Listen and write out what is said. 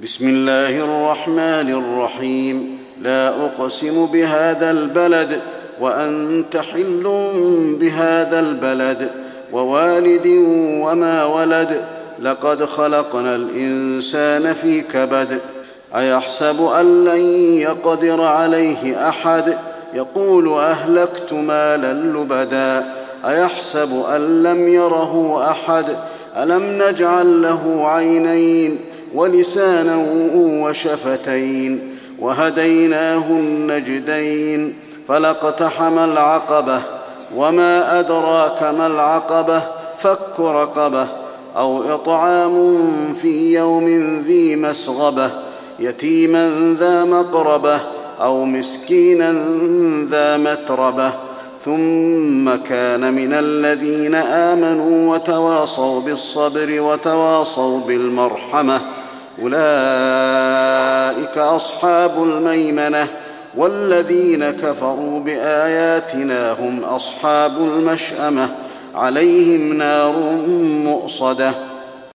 بسم الله الرحمن الرحيم. لا أقسم بهذا البلد وأنت حل بهذا البلد ووالد وما ولد. لقد خلقنا الإنسان في كبد. أيحسب أن لن يقدر عليه أحد يقول أهلكت مالا لبدا. أيحسب أن لم يره أحد ألم نجعل له عينين ولسانا وشفتين وهديناه النجدين. فلاقتحم العقبة وما أدراك ما العقبة فك رقبة أو إطعام في يوم ذي مسغبة يتيما ذا مقربة أو مسكينا ذا متربة ثم كان من الذين آمنوا وتواصوا بالصبر وتواصوا بالمرحمة أولئك أصحاب الميمنة. والذين كفروا بآياتنا هم أصحاب المشأمة عليهم نار مؤصدة.